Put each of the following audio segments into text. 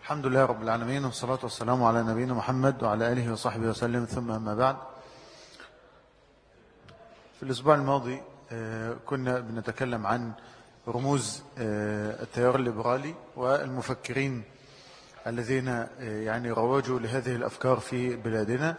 الحمد لله رب العالمين، والصلاة والسلام على نبينا محمد وعلى آله وصحبه وسلم، ثم أما بعد. في الأسبوع الماضي كنا بنتكلم عن رموز التيار الليبرالي والمفكرين الذين يعني روجوا لهذه الأفكار في بلادنا،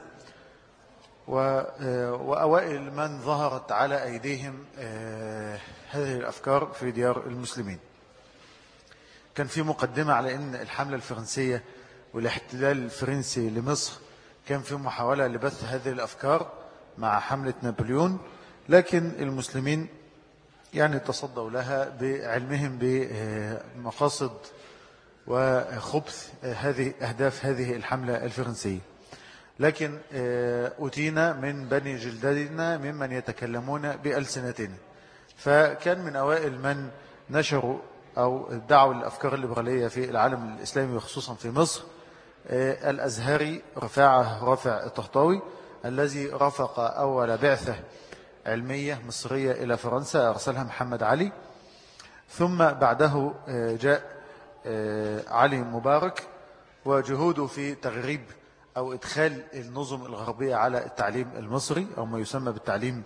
وأوائل من ظهرت على أيديهم هذه الأفكار في ديار المسلمين. كان في مقدمة على أن الحملة الفرنسية والاحتلال الفرنسي لمصر كان في محاولة لبث هذه الأفكار مع حملة نابليون، لكن المسلمين يعني تصدوا لها بعلمهم بمقاصد وخبث هذه أهداف هذه الحملة الفرنسية. لكن أتينا من بني جلدتنا ممن يتكلمون بألسنتنا، فكان من أوائل من نشروا أو دعوا الأفكار الليبرالية في العالم الإسلامي وخصوصا في مصر الأزهري رافع الطهطاوي، الذي رافق أول بعثة علمية مصرية إلى فرنسا أرسلها محمد علي، ثم بعده جاء علي مبارك وجهوده في تغريب أو إدخال النظم الغربية على التعليم المصري أو ما يسمى بالتعليم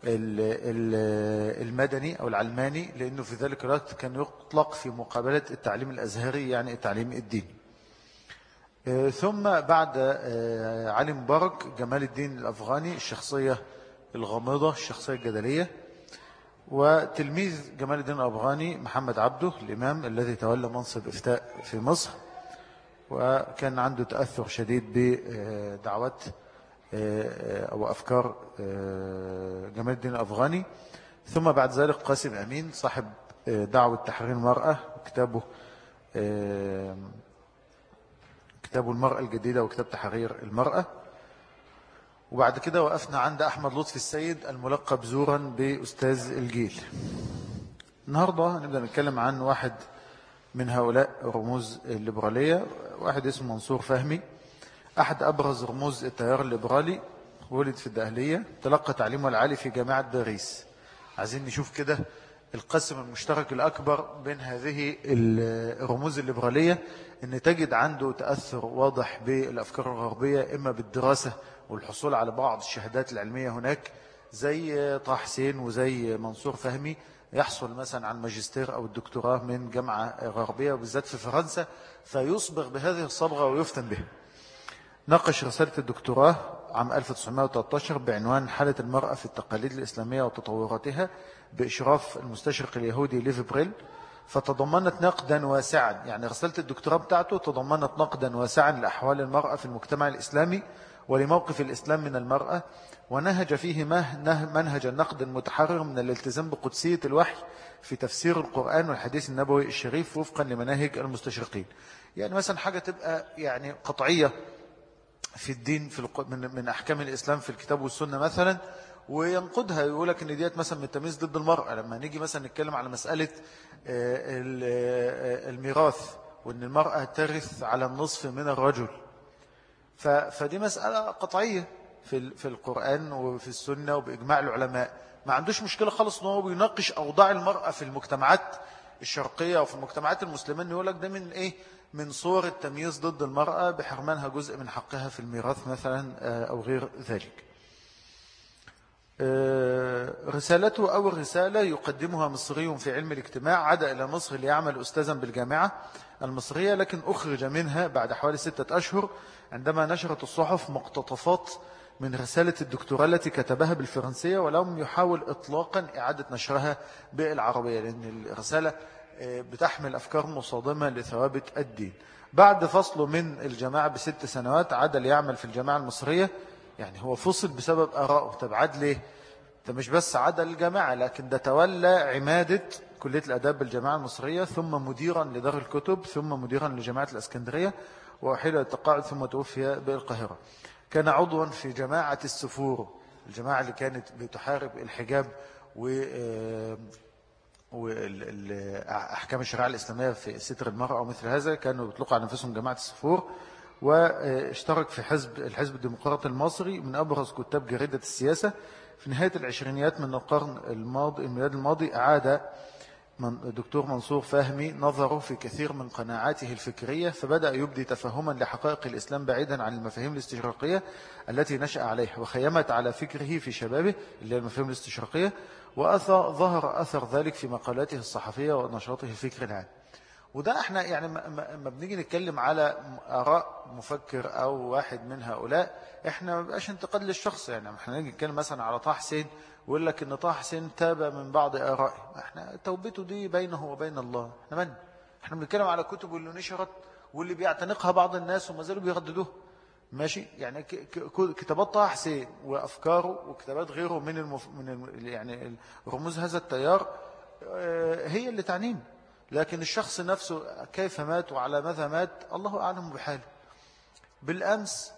المدني أو العلماني، لأنه في ذلك الوقت كان يطلق في مقابلة التعليم الأزهري يعني التعليم الديني. ثم بعد علي مبارك جمال الدين الأفغاني، الشخصية الغامضة الشخصية الجدلية، وتلميذ جمال الدين الأفغاني محمد عبده الإمام الذي تولى منصب إفتاء في مصر، وكان عنده تأثر شديد بدعوات أو أفكار جمال الدين الأفغاني. ثم بعد ذلك قاسم أمين صاحب دعوة تحرير المرأة، كتابه المرأة الجديدة وكتاب تحرير المرأة. وبعد كده وقفنا عند أحمد لطفي السيد الملقب زورا بأستاذ الجيل. النهاردة نبدأ نتكلم عن واحد من هؤلاء رموز الليبرالية، واحد اسمه منصور فهمي، أحد أبرز رموز التيار الليبرالي. ولد في الدقهلية، تلقى تعليمه العالي في جامعة باريس. عايزين نشوف كده القسم المشترك الأكبر بين هذه الرموز الليبرالية، أن تجد عنده تأثر واضح بالأفكار الغربية، إما بالدراسة والحصول على بعض الشهادات العلمية هناك، زي طه حسين وزي منصور فهمي يحصل مثلا على الماجستير أو الدكتوراه من جامعة غربية وبالذات في فرنسا، فيصبغ بهذه الصبغة ويفتن بها. ناقش رسالة الدكتوراه عام 1913 بعنوان حالة المرأة في التقاليد الإسلامية وتطوراتها بإشراف المستشرق اليهودي ليف بريل، فتضمنت نقدا واسعا، يعني رسالة الدكتوراه بتاعته تضمنت نقدا واسعا لأحوال المرأة في المجتمع الإسلامي ولموقف الإسلام من المرأة، ونهج فيه منهج النقد المتحرر من الالتزام بقدسية الوحي في تفسير القرآن والحديث النبوي الشريف وفقا لمناهج المستشرقين. يعني مثلا حاجة تبقى يعني قطعية في الدين من أحكام الإسلام في الكتاب والسنة مثلا، وينقدها يقولك إن ديت مثلا من التمييز ضد المرأة. لما نيجي مثلا نتكلم على مسألة الميراث وإن المرأة ترث على النصف من الرجل، فدي مسألة قطعية في القرآن وفي السنة وبإجماع العلماء. ما عندوش مشكلة خالص إنه بيناقش أوضاع المرأة في المجتمعات الشرقية وفي المجتمعات المسلمين، يقولك ده من إيه؟ من صور التمييز ضد المرأة بحرمانها جزء من حقها في الميراث مثلا أو غير ذلك. رسالته أو الرسالة يقدمها مصري في علم الاجتماع عاد إلى مصر ليعمل أستاذا بالجامعة المصرية، لكن أخرج منها بعد حوالي 6 أشهر عندما نشرت الصحف مقتطفات من رسالة الدكتوراه التي كتبها بالفرنسية، ولم يحاول إطلاقا إعادة نشرها بالعربية، لأن الرسالة بتحمل أفكار مصادمة لثوابت الدين. بعد فصله من الجماعة ب6 سنوات عاد ليعمل في الجامعة المصرية. يعني هو فصل بسبب آرائه. طب عاد ليه؟ ده مش بس عاد الجامعة، لكن ده تولى عمادة كلية الأداب بالجامعة المصرية، ثم مديرا لدار الكتب، ثم مديرا لجامعة الإسكندرية، وأحيل التقاعد ثم توفي بالقاهرة. كان عضوا في جماعة السفور، الجماعة اللي كانت بتحارب الحجاب وأحكام الشريعة الإسلامية في ستر المرأة ومثل هذا، كانوا بيطلقوا على نفسهم جماعة السفور. واشترك في الحزب الديمقراطي المصري، من أبرز كتاب جريدة السياسة. في نهاية العشرينيات من القرن الميلاد الماضي أعاد الدكتور منصور فهمي نظره في كثير من قناعاته الفكرية، فبدأ يبدي تفهما لحقائق الإسلام بعيدا عن المفاهيم الاستشراقية التي نشأ عليها وخيمت على فكره في شبابه اللي هي المفاهيم الاستشراقية، وظهر أثر ذلك في مقالاته الصحفية ونشاطه الفكري العام. وده احنا يعني ما بنيجي نتكلم على آراء مفكر أو واحد من هؤلاء، احنا ما بقاش انتقاد للشخص. يعني احنا نيجي نتكلم مثلا على طه حسين ويقول لك ان طه حسين تاب من بعض آرائه، احنا توبته دي بينه وبين الله. احنا بنتكلم على كتب اللي نشرت واللي بيعتنقها بعض الناس وما زالوا بيرددوها. ماشي، يعني كتابات طه حسين وأفكاره وكتابات غيره يعني رموز هذا التيار هي اللي تعنينا. لكن الشخص نفسه كيف مات وعلى ماذا مات الله أعلم بحاله. بالأمس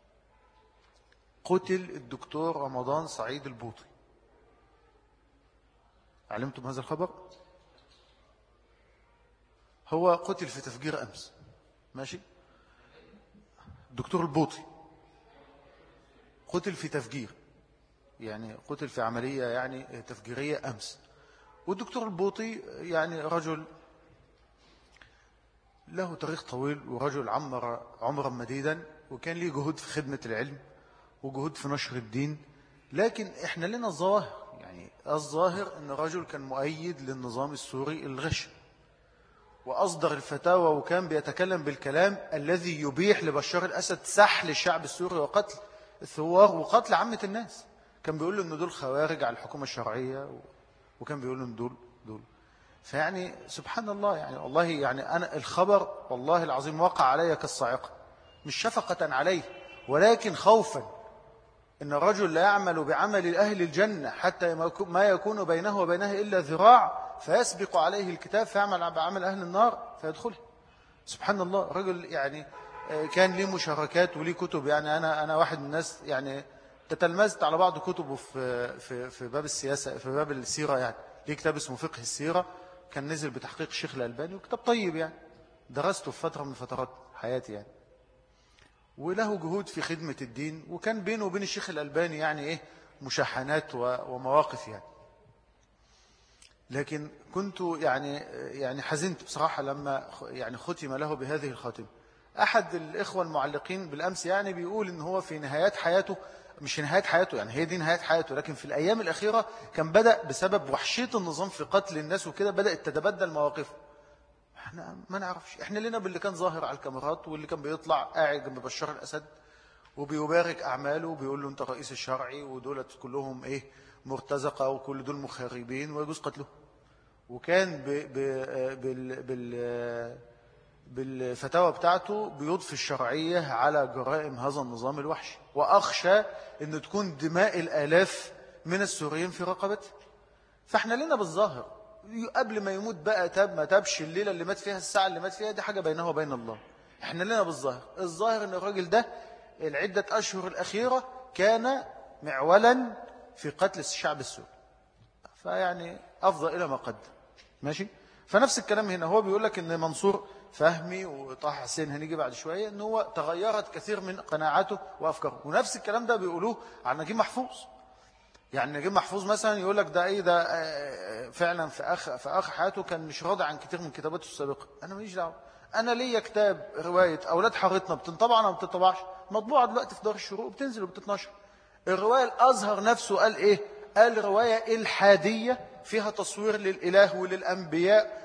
قتل الدكتور رمضان سعيد البوطي، علمتم هذا الخبر؟ هو قتل في تفجير أمس. ماشي، الدكتور البوطي قتل في تفجير، يعني قتل في عملية يعني تفجيرية أمس. والدكتور البوطي يعني رجل له تاريخ طويل ورجل عمر عمرا مديدا، وكان ليه جهود في خدمة العلم وجهود في نشر الدين. لكن احنا لنا الظاهر، يعني الظاهر ان رجل كان مؤيد للنظام السوري الغش، وأصدر الفتاوى وكان بيتكلم بالكلام الذي يبيح لبشار الأسد سحل الشعب السوري وقتل الثوار وقتل عامة الناس. كان بيقول له ان دول خوارج على الحكومة الشرعية، وكان بيقول له ان دول. فيعني سبحان الله، يعني والله يعني أنا الخبر والله العظيم وقع علي كالصاعقة، مش شفقة عليه ولكن خوفا إن الرجل لا يعمل بعمل أهل الجنة حتى ما يكون بينه وبينها إلا ذراع، فيسبق عليه الكتاب فيعمل بعمل أهل النار فيدخل. سبحان الله، رجل يعني كان ليه مشاركات وليه كتب. يعني أنا واحد من الناس يعني تتلمذت على بعض كتبه في باب السياسة، في باب السيرة. يعني ليه كتاب اسمه فقه السيرة، كان نزل بتحقيق الشيخ الألباني، وكتاب طيب يعني درسته في فترة من فترات حياتي يعني. وله جهود في خدمة الدين، وكان بينه وبين الشيخ الألباني يعني مشاحنات ومواقف يعني. لكن كنت يعني حزنت بصراحة لما يعني ختم له بهذه الخاتمة. أحد الإخوة المعلقين بالأمس يعني بيقول إن هو في نهايات حياته، مش نهاية حياته يعني هي دي نهاية حياته، لكن في الأيام الأخيرة كان بدأ بسبب وحشية النظام في قتل الناس وكده بدأت تتبدل مواقفه. احنا ما نعرفش، احنا لنا باللي كان ظاهر على الكاميرات واللي كان بيطلع قاعد جنب بشار الأسد وبيبارك أعماله وبيقول له أنت رئيس الشرعي، ودولت كلهم مرتزقة وكل دول مخربين ويجوز قتله. وكان بالفتاوى بتاعته بيضفي الشرعية على جرائم هذا النظام الوحشي، وأخشى أن تكون دماء الآلاف من السوريين في رقبته. فاحنا لنا بالظاهر، قبل ما يموت بقى تاب ما تابش، الليلة اللي مات فيها الساعة اللي مات فيها دي حاجة بينه وبين الله. احنا لنا بالظاهر، الظاهر أن الراجل ده العدة أشهر الأخيرة كان معولا في قتل الشعب السوري، فيعني أفضل إلى ما قدم. ماشي، فنفس الكلام هنا هو بيقول لك ان منصور فهمي وطه حسين هنيجي بعد شوية ان هو تغيرت كثير من قناعاته وأفكاره. ونفس الكلام ده بيقولوه عن نجيب محفوظ. يعني نجيب محفوظ مثلا يقول لك ده فعلا في آخر حياته كان مش راضي عن كثير من كتاباته السابقة. أنا ماليش دعوة، أنا ليا كتاب رواية أولاد حارتنا بتنطبع أو ما بتنطبعش، مطبوعة دلوقتي في دار الشروق وبتنزل وبتتنشر. الرواية الأزهر نفسه قال قال رواية إلحادية فيها تصوير للإله وللأنبياء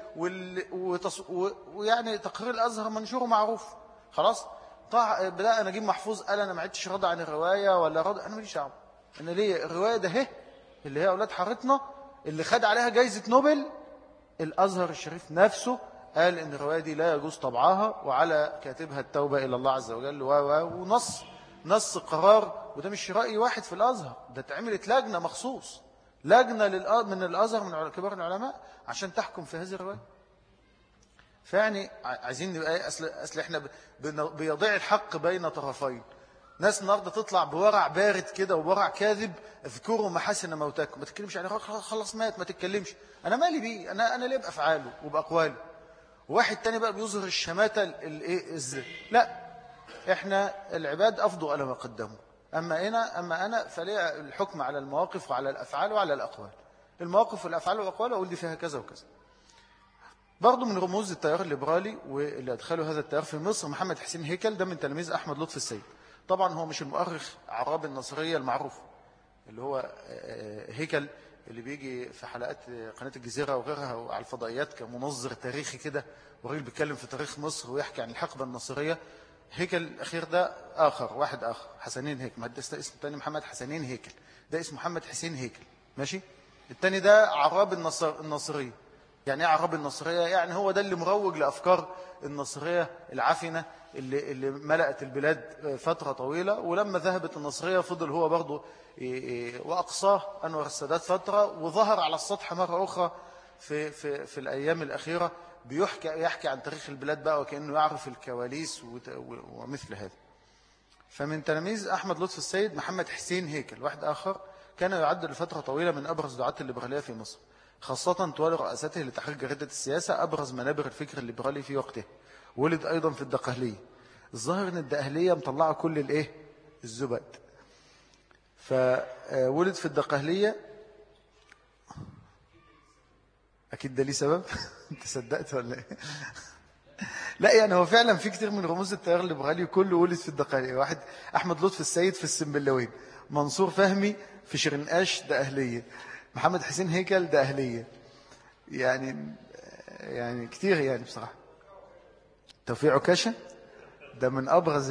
ويعني تقرير الأزهر منشور معروف. خلاص بدأ نجيب محفوظ قال أنا ما عدتش راضي عن الرواية ولا راضي، أنا ماليش دعوة، أنا ليه الرواية ده اللي هي أولاد حارتنا اللي خد عليها جايزة نوبل. الأزهر الشريف نفسه قال إن الرواية دي لا يجوز طبعها وعلى كاتبها التوبة إلى الله عز وجل ونص قرار. وده مش رأي واحد في الأزهر، ده اتعملت لجنة مخصوص، لجنة من الأزهر من كبار العلماء عشان تحكم في هذه الرواية. فيعني عايزين نبقى أصل إحنا بيضيع الحق بين طرفين. ناس النهارده تطلع بورع بارد كده وورع كاذب، اذكروا محاسن موتاكم، ما تتكلمش عليه، خلص مات ما تتكلمش، أنا مالي بيه، أنا ليه بأفعاله وبأقواله. واحد تاني بقى بيظهر الشماتة لا، إحنا العباد أفضوا على ما قدموا. أما أنا فليه الحكم على المواقف وعلى الأفعال وعلى الأقوال. المواقف والأفعال والأقوال أقول دي فيها كذا وكذا. برضو من رموز التيار الليبرالي واللي أدخلوا هذا التيار في مصر محمد حسين هيكل، ده من تلاميذ أحمد لطفي السيد. طبعا هو مش المؤرخ عراب النصرية المعروف اللي هو هيكل اللي بيجي في حلقات قناة الجزيرة وغيرها على الفضائيات كمنظر تاريخي كده، وراجل بيتكلم في تاريخ مصر ويحكي عن الحقبة النصرية. هيكل الأخير ده واحد آخر حسنين هيكل، ما ده اسمه الثاني محمد حسنين هيكل، ده اسمه محمد حسين هيكل ماشي. الثاني ده عراب النصرية. يعني ايه عراب النصرية؟ يعني هو ده اللي مروج لأفكار النصرية العفنة اللي ملأت البلاد فترة طويلة. ولما ذهبت النصرية فضل هو برضه وأقصاه أنور السادات فترة، وظهر على السطح مرة أخرى في الأيام الأخيرة يحكي عن تاريخ البلاد بقى وكأنه يعرف الكواليس ومثل هذا. فمن تلاميذ أحمد لطفي السيد محمد حسين هيكل، واحد آخر كان يعد لفترة طويلة من أبرز دعاة الليبرالية في مصر، خاصة طوال رئاسته لتحقيق جريدة السياسة أبرز منابر الفكر الليبرالي في وقته. ولد أيضا في الدقهلية. الظاهر أن الدقهلية مطلعة كل الزبد. فولد في الدقهلية، أكيد ده ليه سبب. أنت صدقت ولا إيه؟ لا يعني هو فعلا في كتير من رموز التيار الليبرالي كله ولد في الدقهلية. واحد أحمد لطفي السيد في السنبلاوين، منصور فهمي في شرنقاش دقهلية، محمد حسين هيكل دقهلية. يعني كتير يعني بصراحة. توفيق عكاشة ده من أبرز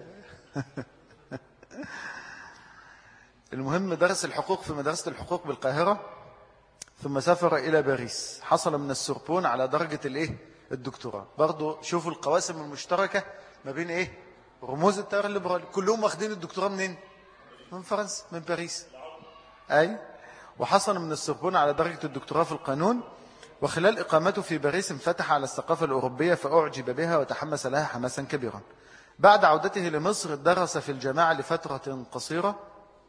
المهم درس الحقوق في مدرسة الحقوق بالقاهرة، ثم سافر إلى باريس، حصل من السوربون على درجة الدكتوراه. برضو شوفوا القواسم المشتركة ما بين رموز التيار الليبرالي، كلهم واخدين الدكتوراه منين؟ من فرنسا، من باريس. أي وحصل من السوربون على درجة الدكتوراه في القانون. وخلال إقامته في باريس انفتح على الثقافة الأوروبية فأعجب بها وتحمس لها حماسا كبيرا. بعد عودته لمصر درس في الجامعة لفترة قصيرة،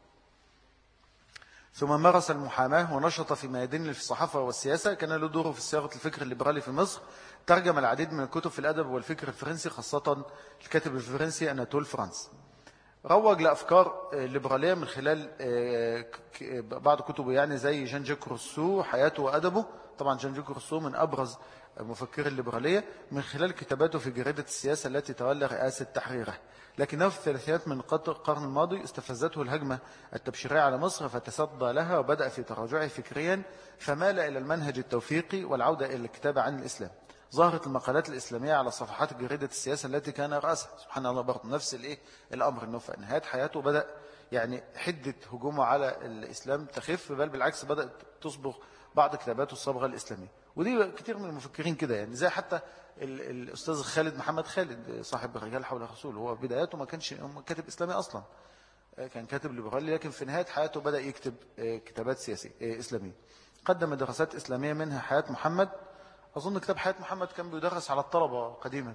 ثم مارس المحاماة ونشط في ميادين الصحافة والسياسة. كان له دوره في صياغة الفكر الليبرالي في مصر. ترجم العديد من الكتب في الأدب والفكر الفرنسي، خاصة الكاتب الفرنسي أناتول فرانس. روج لأفكار الليبرالية من خلال بعض كتبه، يعني زي جان جاك روسو حياته وأدبه. طبعا جان جاك روسو من أبرز مفكر الليبرالية، من خلال كتاباته في جريدة السياسة التي تولى رئاسة تحريره. لكنه في الثلاثينات من القرن الماضي استفزته الهجمة التبشيرية على مصر فتصدى لها وبدأ في تراجعه فكريا، فمال إلى المنهج التوفيقي والعودة إلى الكتابة عن الإسلام. ظهرت المقالات الإسلامية على صفحات جريدة السياسة التي كان رأسها. سبحان الله، برضه نفس الأمر، أنه في نهاية حياته بدأ يعني حدة هجومه على الإسلام تخف، بل بالعكس بدأت تصبغ بعض كتاباته الصبغة الإسلامية. ودي كتير من المفكرين كده، يعني زي حتى الأستاذ خالد محمد خالد صاحب رجال حول الرسول، هو بداياته ما كانش كاتب إسلامي أصلا، كان كاتب ليبرالي، لكن في نهاية حياته بدأ يكتب كتابات سياسية إسلامية. قدم دراسات إسلامية منها حياة محمد. أظن كتاب حياة محمد كان بيدرس على الطلبة قديما،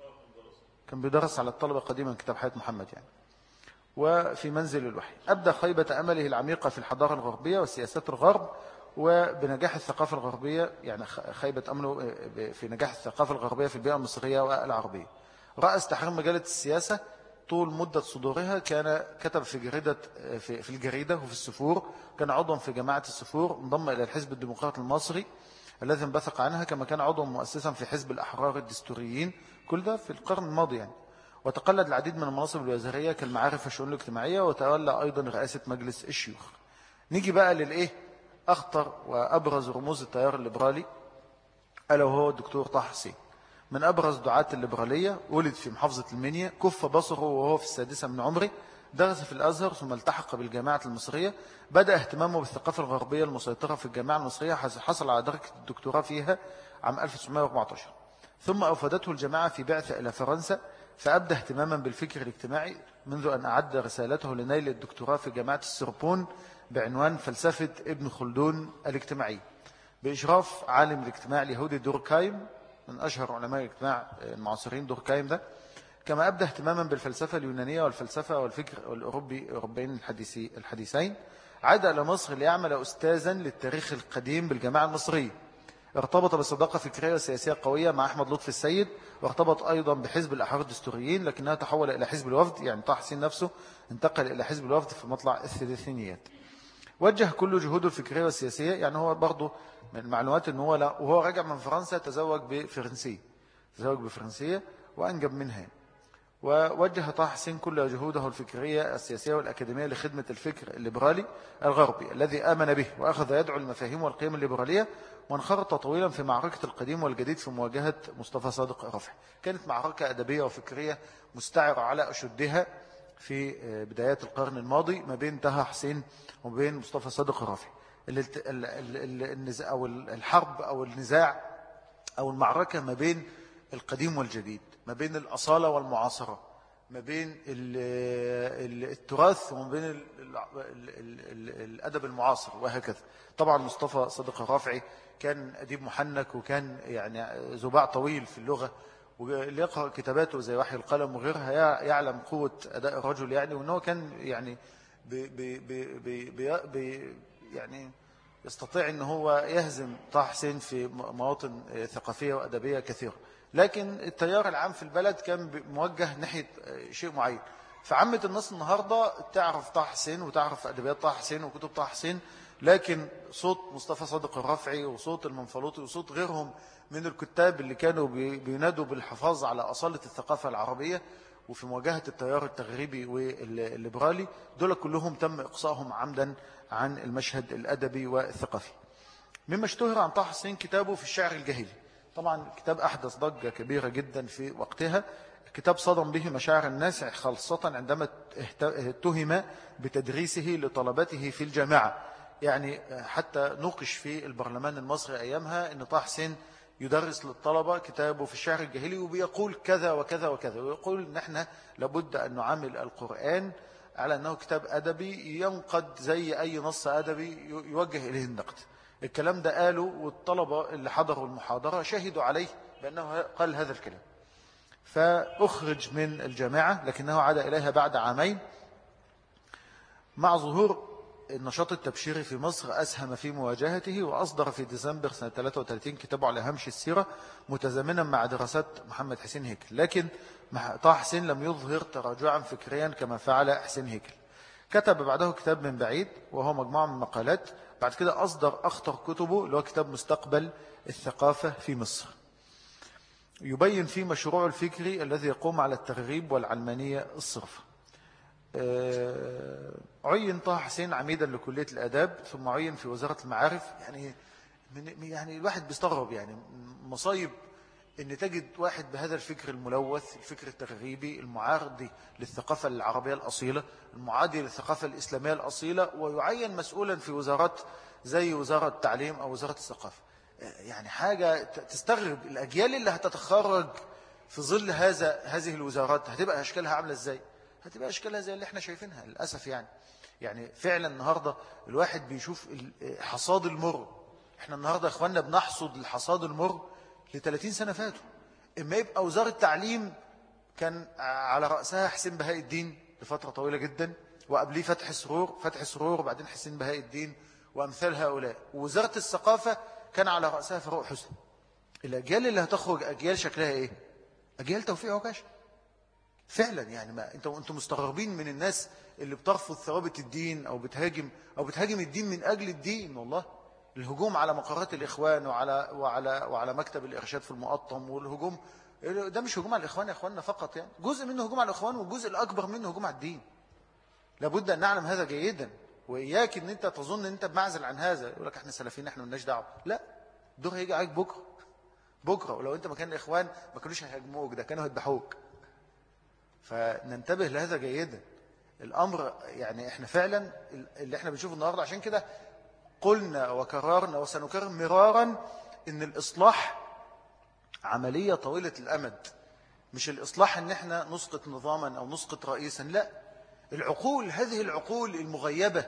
كتاب حياة محمد يعني. وفي منزل الوحي أبدى خيبة أمله العميقة في الحضارة الغربية وسياسات الغرب وبنجاح الثقافة الغربية، يعني خيبة أمله في نجاح الثقافة الغربية في البيئة المصرية والعربية. رأس تحرير مجلة السياسة طول مدة صدورها. كان كتب في الجريدة وفي السفور. كان عضوا في جماعة السفور، انضم إلى الحزب الديمقراطي المصري الذي انبثق عنها، كما كان عضوا مؤسسا في حزب الأحرار الدستوريين، كل ده في القرن الماضي يعني. وتقلد العديد من المناصب الوزارية كالمعارف والشؤون الاجتماعية، وتولى أيضا رئاسة مجلس الشيوخ. نيجي بقى أخطر وأبرز رموز التيار الليبرالي، ألا وهو الدكتور طه حسين، من أبرز دعاة الليبرالية. ولد في محافظة المنيا، كف بصره وهو في 6 من عمره. درس في الأزهر ثم التحق بالجامعة المصرية. بدأ اهتمامه بالثقافة الغربية المسيطرة في الجامعة المصرية، حصل على درجة الدكتوراه فيها عام 1914. ثم أوفدته الجامعة في بعثة إلى فرنسا، فأبدى اهتماما بالفكر الاجتماعي منذ أن أعد رسالته لنيل الدكتوراه في جامعة السوربون بعنوان فلسفة ابن خلدون الاجتماعي، بإشراف عالم الاجتماع اليهودي دوركايم، من أشهر علماء الاجتماع المعاصرين دوركايم ده. كما أبدى اهتماما بالفلسفة اليونانية والفلسفة والفكر الأوروبيين الحديثين. عاد إلى مصر ليعمل أستاذا للتاريخ القديم بالجامعة المصرية. ارتبط بصداقة فكرية وسياسية قوية مع أحمد لطفي السيد، وارتبط أيضا بحزب الأحرار الدستوريين، لكنها تحول إلى حزب الوفد. يعني طه حسين نفسه انتقل إلى حزب الوفد في مطلع الثلاثينيات. وجه كل جهوده الفكرية والسياسية. يعني هو برضه من المعلومات أنه هو وهو راجع من فرنسا تزوج بفرنسية وأنجب منها. ووجه طه حسين كل جهوده الفكرية السياسية والأكاديمية لخدمة الفكر الليبرالي الغربي الذي آمن به، وأخذ يدعو المفاهيم والقيم الليبرالية، وانخرط طويلا في معركة القديم والجديد في مواجهة مصطفى صادق الرافعي. كانت معركة أدبية وفكرية مستعرة على أشدها في بدايات القرن الماضي ما بين طه حسين وبين مصطفى صادق الرافعي. أو الحرب أو النزاع أو المعركة ما بين القديم والجديد، ما بين الأصالة والمعاصرة، ما بين التراث وما بين الأدب المعاصر وهكذا. طبعا مصطفى صادق الرافعي كان أديب محنك، وكان يعني زباع طويل في اللغة، واللي يقرأ كتاباته زي وحي القلم وغيرها يعلم قوة أداء الرجل يعني. وأنه كان يعني يعني يستطيع أنه هو يهزم طه حسين في مواطن ثقافية وأدبية كثيرة. لكن التيار العام في البلد كان موجه ناحية شيء معين. فعامة الناس النهاردة تعرف طه حسين وتعرف أدبيات طه حسين وكتب طه حسين، لكن صوت مصطفى صادق الرافعي وصوت المنفلوطي وصوت غيرهم من الكتاب اللي كانوا بينادوا بالحفاظ على أصالة الثقافة العربية وفي مواجهة التيار التغريبي والليبرالي، دول كلهم تم إقصائهم عمدا عن المشهد الأدبي والثقافي. مما اشتهر عن طه حسين كتابه في الشعر الجاهلي. طبعا كتاب أحدث ضجة كبيرة جدا في وقتها. كتاب صدم به مشاعر الناس، خاصة عندما اتهم بتدريسه لطلبته في الجامعة. يعني حتى نوقش في البرلمان المصري أيامها أن طه حسين يدرس للطلبة كتابه في الشعر الجاهلي، وبيقول كذا وكذا وكذا، ويقول أن احنا لابد أن نعامل القرآن على أنه كتاب أدبي ينقد زي أي نص أدبي يوجه إليه النقد. الكلام ده قاله، والطلبة اللي حضروا المحاضرة شهدوا عليه بأنه قال هذا الكلام. فأخرج من الجامعة، لكنه عاد إليها بعد عامين. مع ظهور النشاط التبشيري في مصر أسهم في مواجهته، وأصدر في ديسمبر سنة 33 كتابه على هامش السيرة متزامنا مع دراسات محمد حسين هيكل. لكن طه حسين لم يظهر تراجعا فكريا كما فعل حسين هيكل. كتب بعده كتاب من بعيد، وهو مجموعة من مقالات. بعد كده أصدر أخطر كتبه اللي هو كتاب مستقبل الثقافة في مصر، يبين فيه مشروعه الفكري الذي يقوم على التغريب والعلمانية الصرفة. عين طه حسين عميدا لكلية الآداب، ثم عين في وزارة المعارف. يعني الواحد بيستغرب، يعني مصايب أن تجد واحد بهذا الفكر الملوث، الفكر التغريبي المعارض للثقافة العربية الأصيلة، المعادي للثقافة الإسلامية الأصيلة، ويعين مسؤولا في وزارات زي وزارة التعليم أو وزارة الثقافة. يعني حاجة تستغرب. الأجيال اللي هتتخرج في ظل هذه الوزارات هتبقى أشكالها عاملة إزاي؟ هتبقى أشكالها زي اللي احنا شايفينها للأسف. يعني فعلا النهاردة الواحد بيشوف حصاد المر. احنا النهاردة يا اخواننا بنحصد الحصاد المر ل30 سنة فاتوا. اما يبقى وزارة التعليم كان على رأسها حسين بهاء الدين لفترة طويلة جدا، وقبليه فتح سرور وبعدين حسين بهاء الدين وأمثال هؤلاء. ووزارة الثقافة كان على رأسها فاروق حسني. الأجيال اللي هتخرج أجيال شكلها إيه؟ أجيال توفيق عكاشة فعلا. يعني ما انتم مستغربين من الناس اللي بترفض ثوابت الدين أو بتهاجم الدين من أجل الدين. والله الهجوم على مقرات الإخوان وعلى مكتب الإرشاد في المقطم، والهجوم ده مش هجوم على الإخوان يا إخواننا فقط، يعني جزء منه هجوم على الإخوان، والجزء الأكبر منه هجوم على الدين. لابد أن نعلم هذا جيدا، وإياك أن أنت تظن أن أنت بمعزل عن هذا. يقول لك احنا سلفيين، احنا مالناش دعوة. لا، الدور هيجي عليك بكرة، ولو أنت مكان الإخوان ما كانوش هيهاجموك، ده كانوا هيذبحوك. فننتبه لهذا جيدا. الأمر يعني احنا فعلا اللي احنا بنشوفه النهاردة. عشان كده قلنا وكررنا وسنكرر مرارا ان الإصلاح عملية طويلة الأمد. مش الإصلاح ان احنا نسقط نظاما أو نسقط رئيسا، لا. هذه العقول المغيبة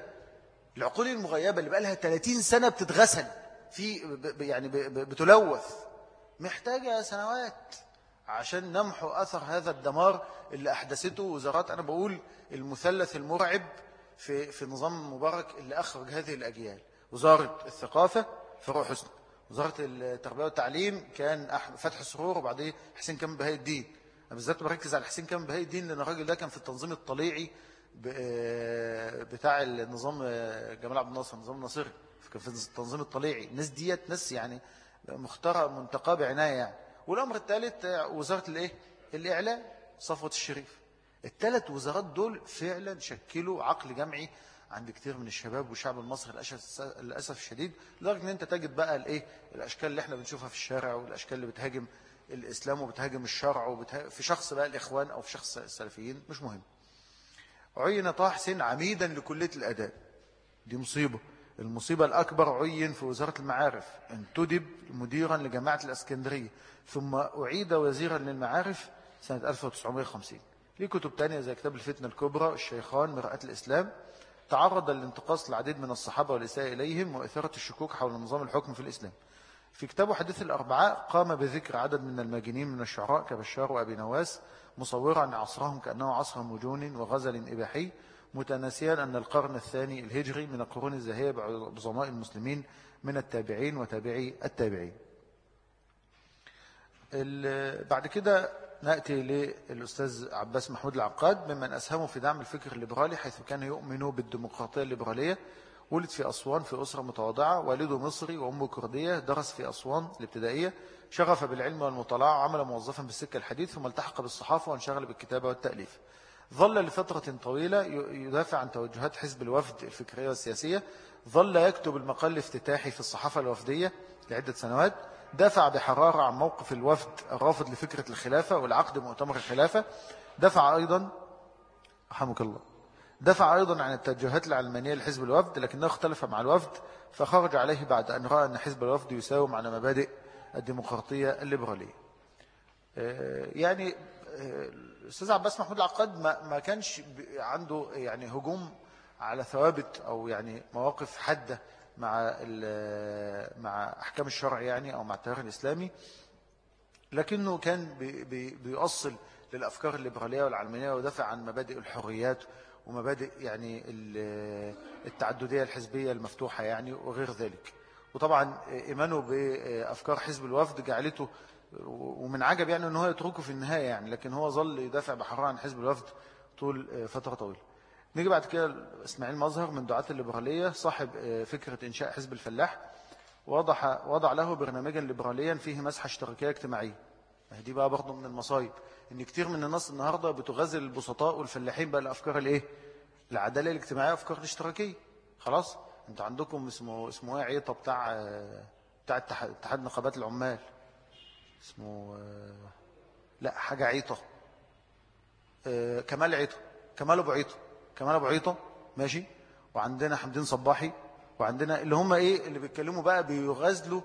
اللي بقى لها 30 سنة بتتغسل يعني بتلوث، محتاجة سنوات عشان نمحو أثر هذا الدمار اللي أحدثته وزارات. أنا بقول المثلث المرعب في نظام مبارك اللي أخرج هذه الأجيال. وزارة الثقافة فاروق حسني، وزارة التربية والتعليم كان فتح سرور، وبعدين حسين كامل بهاء الدين. أنا بالذات بركز على حسين كامل بهاء الدين، لأن الراجل ده كان في التنظيم الطليعي بتاع النظام جمال عبد الناصر، النظام الناصري كان في التنظيم الطليعي. الناس ديت ناس يعني مختارة منتقاه بعناية يعني. والأمر الثالث وزارة الإيه؟ الإعلام، صفوة الشريف. الثلاث وزارات دول فعلا شكلوا عقل جمعي عند كتير من الشباب والشعب المصري للأسف الشديد، لدرجة ان انت تجد بقى الايه الاشكال اللي احنا بنشوفها في الشارع، والاشكال اللي بتهاجم الاسلام وبتهاجم الشرع في شخص بقى الاخوان او في شخص السلفيين، مش مهم. عين طه حسين عميدا لكلية الاداب، دي مصيبة. المصيبة الأكبر عين في وزارة المعارف، انتدب مديرا لجامعة الإسكندرية، ثم أعيد وزيرا للمعارف سنة 1950. ليه كتب تانية زي كتاب الفتنة الكبرى، الشيخان، مرآة الإسلام. تعرض للانتقاص العديد من الصحابة والإساءة إليهم وإثارة الشكوك حول نظام الحكم في الإسلام. في كتابه حديث الأربعاء قام بذكر عدد من الماجنين من الشعراء كبشار وأبي نواس، مصورا عصرهم كأنه عصر مجون وغزل إباحي، متناسيا أن القرن الثاني الهجري من القرون الزاهية بعظماء المسلمين من التابعين وتابعي التابعين. بعد كده نأتي للأستاذ عباس محمود العقاد، ممن أسهموا في دعم الفكر الليبرالي، حيث كان يؤمن بالديمقراطية الليبرالية. ولد في أسوان في أسرة متواضعة، والده مصري وأمه كردية، درس في أسوان الابتدائية، شغف بالعلم والمطالعة، عمل موظفا بالسكة الحديد، ثم التحق بالصحافة وانشغل بالكتابة والتأليف. ظل لفترة طويلة يدافع عن توجهات حزب الوفد الفكرية والسياسية. ظل يكتب المقال الافتتاحي في الصحافة الوفدية لعدة سنوات. دافع بحرارة عن موقف الوفد الرافض لفكرة الخلافة والعقد مؤتمر الخلافة. دفع أيضا رحمك الله عن التوجهات العلمانية لحزب الوفد، لكنه اختلف مع الوفد فخرج عليه بعد أن رأى أن حزب الوفد يساوم على مبادئ الديمقراطية الليبرالية. يعني الأستاذ عباس محمود العقاد ما كانش عنده يعني هجوم على ثوابت أو يعني مواقف حادة مع أحكام الشرع يعني أو مع التيار الإسلامي، لكنه كان بيؤصل للأفكار الليبرالية والعلمانية ودافع عن مبادئ الحريات ومبادئ يعني التعددية الحزبية المفتوحة يعني وغير ذلك. وطبعا إيمانه بأفكار حزب الوفد جعلته، ومن عجب يعني أنه يتركه في النهاية يعني، لكن هو ظل يدافع بحرارة عن حزب الوفد طول فترة طويلة. نيجي بعد كده إسماعيل مظهر من دعاة الليبرالية، صاحب فكرة إنشاء حزب الفلاح، وضع له برنامجا ليبراليا فيه مسحة اشتراكية اجتماعية. دي بقى برضه من المصايب، ان كتير من الناس النهاردة بتغزل البسطاء والفلاحين بقى الافكار الايه، العدالة الاجتماعية، افكار الاشتراكية. خلاص انت عندكم اسمه ايه عيطة بتاع اتحاد نقابات العمال، اسمه لا حاجة عيطة، كمال عيطة، كمال ابو عيطة ماشي. وعندنا حمدين صباحي، وعندنا اللي هم ايه اللي بيتكلموا بقى بيغزلوا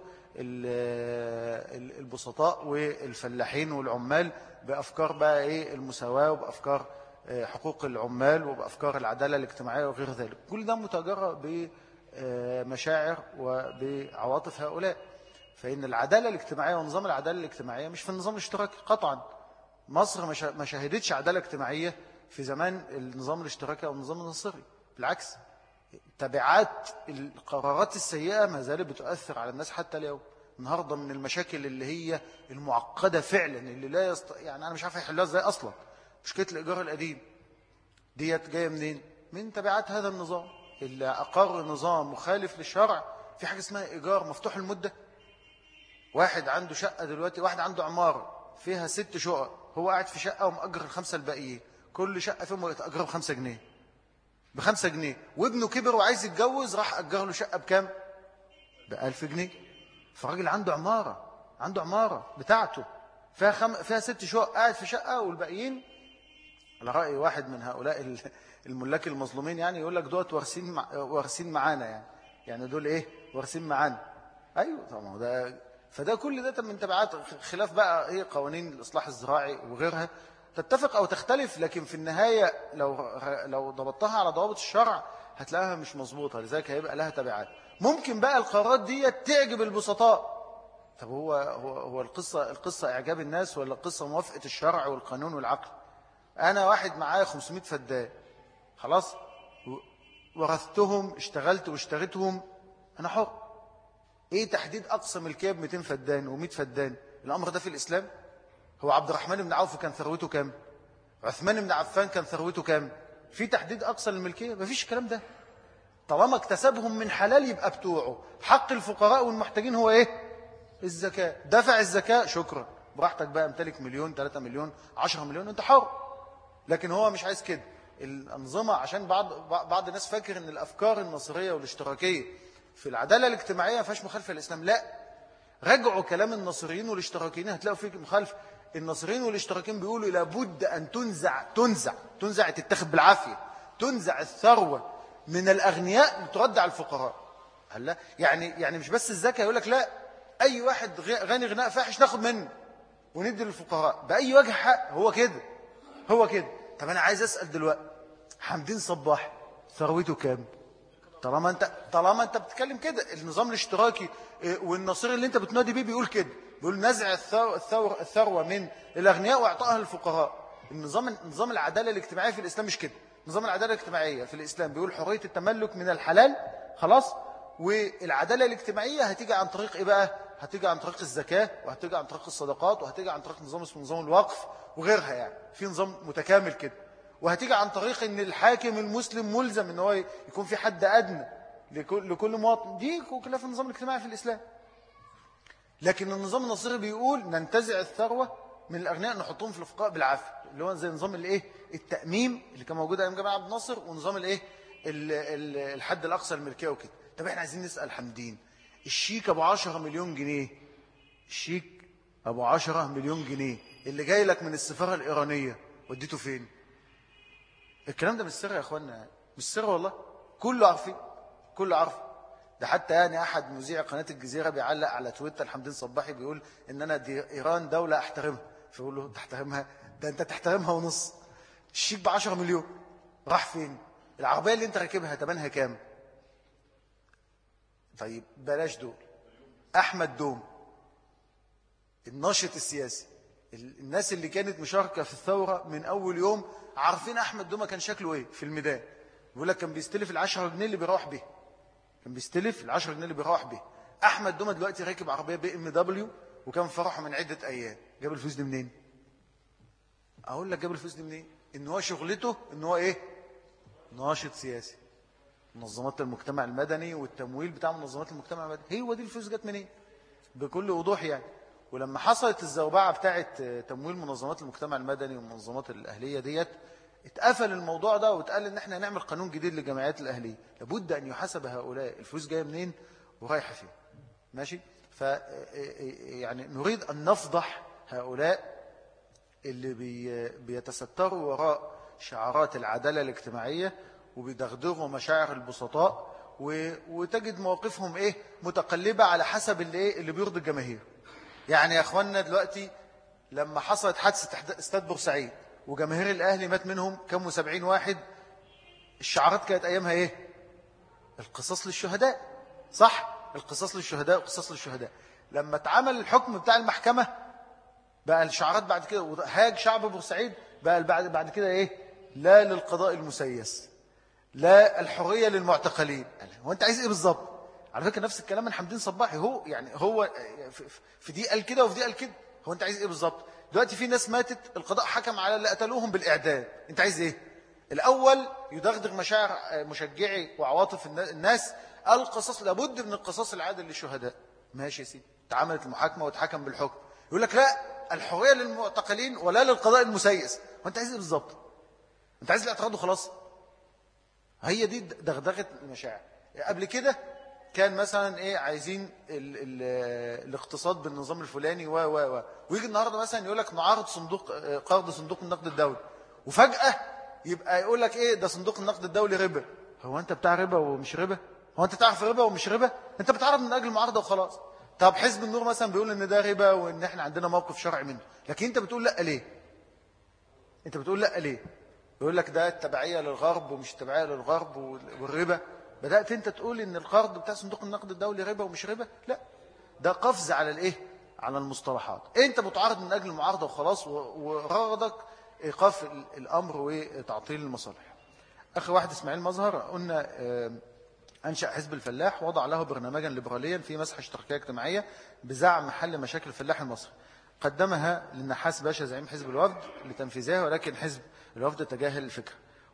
البسطاء والفلاحين والعمال بأفكار بقى ايه المساواة، وبأفكار حقوق العمال، وبأفكار العدالة الاجتماعية وغير ذلك. كل ده متجرى بمشاعر وبعواطف هؤلاء. فإن العدالة الاجتماعية ونظام العدالة الاجتماعية مش في النظام الاشتراكي قطعا. مصر ما شهدتش عدالة اجتماعية في زمان النظام الاشتراكي أو النظام النصري، بالعكس تبعات القرارات السيئة ما زالت بتؤثر على الناس حتى اليوم. النهاردة من المشاكل اللي هي المعقدة فعلا، اللي لا يعني أنا مش عارف يحلها ازاي أصلا، مشكلة الإيجار القديم ديت جاية منين؟ من تبعات هذا النظام اللي أقر نظام مخالف للشرع. في حاجة اسمها إيجار مفتوح المدة. واحد عنده شقة دلوقتي، واحد عنده عمارة فيها 6 شقق، هو قاعد في شقة ومأجر ال5 الباقيين، كل شقة فيهم يتأجروا ب5 جنيه، ب5 جنيه. وابنه كبر وعايز يتجوز، راح أجر له شقة بكام؟ ب1000 جنيه. فالراجل عنده عمارة بتاعته فيها 6 شقق، قاعد في شقة والباقيين على رأي واحد من هؤلاء الملاك المظلومين يعني يقول لك دوت وارثين معانا يعني دول ايه وارثين معانا. ايوه طبعا ده. فده كل ده من تبعات خلاف بقى ايه قوانين الاصلاح الزراعي وغيرها، تتفق او تختلف، لكن في النهاية لو ضبطتها على ضوابط الشرع هتلاقيها مش مظبوطة، لذلك هيبقى لها تبعات. ممكن بقى القرارات دي تعجب البسطاء. طب هو القصة اعجاب الناس ولا القصة موافقة الشرع والقانون والعقل؟ انا واحد معايا 500 فدان، خلاص ورثتهم، اشتغلت واشتريتهم، انا حر. ايه تحديد اقصى ملكيه ب 200 فدان و100 فدان؟ الامر ده في الاسلام؟ هو عبد الرحمن بن عوف كان ثروته كام؟ عثمان بن عفان كان ثروته كام؟ في تحديد أقصى للملكية؟ مفيش الكلام ده. طالما اكتسبهم من حلال يبقى بتوعه. حق الفقراء والمحتاجين هو إيه؟ الزكاة. دفع الزكاة شكرا، براحتك بقى، امتلك مليون 3 مليون 10 مليون أنت حر. لكن هو مش عايز كده. الأنظمة، عشان بعض الناس فاكر أن الأفكار النصرية والاشتراكية في العدالة الاجتماعية ما فيهاش مخالفة للإسلام. لا، رجعوا كلام النصريين والاشتراكيين هتلاقوا فيه مخالفة. النصريين والاشتراكيين بيقولوا لابد أن تنزع تتخذ بالعافية، تنزع الثروة من الأغنياء لترد على الفقراء. هلا يعني مش بس الزكاة، يقول لك لا، أي واحد غني غناء فاحش ناخد منه وندي للفقراء بأي وجه حق. هو كده. طب أنا عايز أسأل دلوقتي، حمدين صباح ثروته كام؟ طالما انت بتتكلم كده، النظام الاشتراكي والنصير اللي انت بتنادي بيه بيقول كده، بيقول نزع الثروة من الأغنياء واعطائها للفقراء. نظام العدالة الاجتماعية في الإسلام مش كده. نظام العدالة الاجتماعية في الإسلام بيقول حرية التملك من الحلال خلاص، والعدالة الاجتماعية هتيجي عن طريق ايه بقى؟ هتيجي عن طريق الزكاة، وهتيجي عن طريق الصدقات، وهتيجي عن طريق نظام اسمه نظام الوقف وغيرها. يعني في نظام متكامل كده. وهتيجي عن طريق ان الحاكم المسلم ملزم ان هو يكون في حد ادنى لكل مواطن. دي كلها في النظام الاجتماعي في الاسلام. لكن النظام النصيري بيقول ننتزع الثروه من الاغنياء نحطهم في الفقراء بالعافيه، اللي هو زي نظام التاميم اللي كان موجود ايام جمال عبد الناصر، ونظام الحد الاقصى للملكيه وكده. طب احنا عايزين نسال حمدين، الشيك ابو 10 مليون جنيه، الشيك ابو 10 مليون جنيه اللي جاي لك من السفاره الايرانيه وديته فين؟ الكلام ده مش سر يا اخوانا، مش سر والله، كله عارفين، كله عارف. ده حتى يعني احد مذيع قناه الجزيره بيعلق على تويتر حمدين صباحي بيقول ان انا دي ايران دوله احترمها، فيقول له تحترمها؟ ده انت تحترمها ونص. الشيك ب10 مليون راح فين؟ العربيه اللي انت راكبها ثمنها كام؟ طيب بلاش دول. احمد دوم الناشط السياسي، الناس اللي كانت مشاركه في الثوره من اول يوم عارفين احمد دومه كان شكله ايه في الميدان. بيقول لك كان بيستلف ال10 جنيه اللي بيروح به، كان بيستلف ال10 جنيه اللي بيروح به. احمد دومه دلوقتي راكب عربيه BMW وكان فرحه من عده ايام. جاب الفلوس دي منين؟ اقول لك جاب الفلوس دي منين. ان هو شغلته ان هو ايه؟ ناشط سياسي. منظمات المجتمع المدني والتمويل بتاع منظمات المجتمع المدني، هو دي الفلوس جت منين؟ بكل وضوح يعني. ولما حصلت الزوبعه بتاعه تمويل منظمات المجتمع المدني والمنظمات الاهليه ديت، اتقفل الموضوع ده واتقال ان احنا نعمل قانون جديد للجمعيات الاهليه، لابد ان يحاسب هؤلاء الفلوس جايه منين ورايحه فين. ماشي. يعني نريد ان نفضح هؤلاء اللي بيتستروا وراء شعارات العداله الاجتماعيه وبيدغدغوا مشاعر البسطاء، وتجد مواقفهم ايه متقلبه على حسب اللي بيرضي الجماهير. يعني يا اخوانا دلوقتي لما حصلت حادثه استاد بورسعيد وجماهير الاهلي مات منهم كم 70 واحد، الشعارات كانت ايامها ايه؟ القصاص للشهداء، صح؟ القصاص للشهداء، قصاص للشهداء. لما اتعمل الحكم بتاع المحكمه بقى الشعارات بعد كده وهاج شعب بورسعيد بقى بعد كده ايه؟ لا للقضاء المسيس، لا الحريه للمعتقلين. هو انت عايز ايه بالظبط؟ على فكره نفس الكلام من حمدين صباحي، هو في دي قال كده وفي دي قال كده. هو انت عايز ايه بالظبط؟ دلوقتي في ناس ماتت، القضاء حكم على اللي قتلوهم بالإعدام، انت عايز ايه؟ الأول يدغدغ مشاعر مشجعي وعواطف الناس، القصاص لابد من القصاص العادل للشهداء. ماشي يا سيدي، اتعملت المحاكمة واتحكم بالحكم، يقول لك لا الحرية للمعتقلين ولا للقضاء المسيس. وانت عايز ايه بالظبط؟ انت عايز الاعتراض وخلاص؟ هي دي دغدغة المشاعر. قبل كده كان مثلا ايه عايزين الاقتصاد بالنظام الفلاني ويجي النهارده مثلا يقول لك نعارض قرض صندوق النقد الدولي، وفجأة يبقى يقول لك ايه ده صندوق النقد الدولي ربا. هو انت بتاع ربا ومش ربا؟ هو انت تعرف ربا ومش ربا؟ انت بتعرض من اجل المعارضه وخلاص. طب حزب النور مثلا بيقول ان ده ربا وان احنا عندنا موقف شرعي منه، لكن انت بتقول لا ليه؟ انت بتقول لا ليه؟ يقول لك ده التبعيه للغرب ومش التبعيه للغرب والربا. بدأت انت تقول ان القرض بتاع صندوق النقد الدولي ربا ومش ربا؟ لا، ده قفز على الايه؟ على المصطلحات. انت بتعارض من اجل المعارضه وخلاص، وغرضك ايقاف الامر وتعطيل المصالح. اخي واحد اسماعيل مظهر قلنا انشأ حزب الفلاح، وضع له برنامجا ليبراليا في مسح اشتراكيه اجتماعيه بزعم حل مشاكل الفلاح المصري، قدمها للنحاس باشا زعيم حزب الوفد لتنفيذها، ولكن حزب الوفد تجاهل الفكره.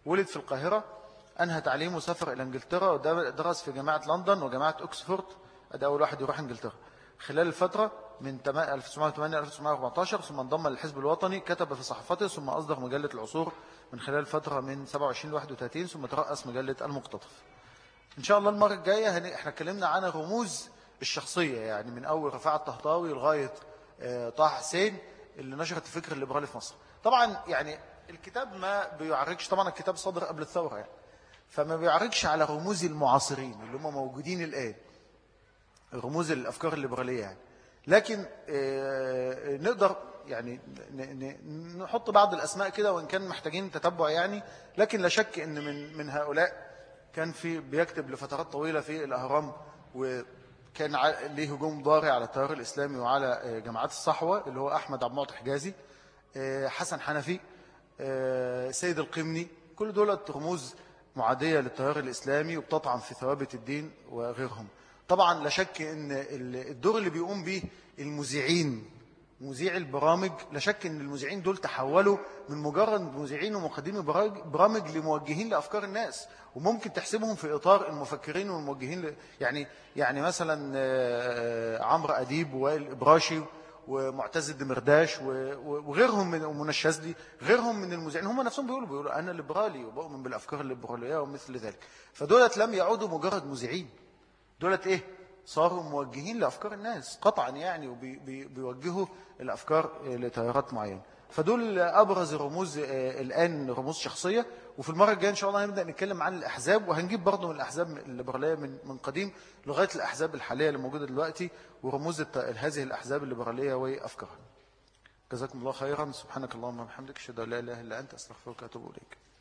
ولد في القاهرة، أنهى تعليمه وسافر إلى إنجلترا ودرس في جامعة لندن وجامعة أكسفورد. ده أول واحد يروح إنجلترا. خلال الفترة من 1908 1914 ثم انضم للحزب الوطني، كتب في صحفته، ثم أصدر مجلة العصور من خلال الفترة من 27 ل 31، ثم ترأس مجلة المقتطف. إن شاء الله المرة الجاية احنا اتكلمنا عن رموز الشخصية، يعني من أول رفاعة الطهطاوي لغاية طه حسين اللي نشرت الفكر الليبرالي في مصر. طبعا يعني الكتاب ما بيعرجش، طبعا الكتاب صدر قبل الثورة يعني، فما بيعرجش على رموز المعاصرين اللي هم موجودين الآن، رموز الأفكار الليبرالية يعني. لكن نقدر يعني نحط بعض الأسماء كده وإن كان محتاجين تتبع يعني. لكن لا شك أن من هؤلاء كان بيكتب لفترات طويلة في الأهرام، وكان ليه هجوم ضارع على التيار الإسلامي وعلى جماعات الصحوة، اللي هو أحمد عبد المعطي حجازي، حسن حنفي، سيد القمني. كل دول رموز معادية للتيار الإسلامي وبتطعن في ثوابت الدين وغيرهم. طبعا لا شك أن الدور اللي بيقوم به المذيعين، مذيع البرامج، لا شك أن المذيعين دول تحولوا من مجرد مذيعين ومقدمي برامج لموجهين لأفكار الناس، وممكن تحسبهم في إطار المفكرين والموجهين يعني مثلا عمرو أديب ووائل إبراشي ومعتز الدمرداش وغيرهم من ومنى الشاذلي، غيرهم من المذيعين هم نفسهم بيقولوا أنا ليبرالي وبؤمن بالأفكار الليبرالية ومثل ذلك. فدولت لم يعودوا مجرد مذيعين، دولت إيه؟ صاروا موجهين لأفكار الناس قطعا يعني، وبيوجهوا الأفكار لتيارات معينة. فدول أبرز الرموز الآن، رموز شخصية. وفي المرة الجاية إن شاء الله هنبدأ نتكلم عن الأحزاب، وهنجيب برضه من الأحزاب الليبرالية من قديم لغاية الأحزاب الحالية اللي موجودة دلوقتي، ورموز هذه الأحزاب الليبرالية وأفكارها. جزاكم الله خيرا. سبحانك اللهم وبحمدك، أشهد أن لا إله إلا أنت، أستغفرك وأتوب إليك.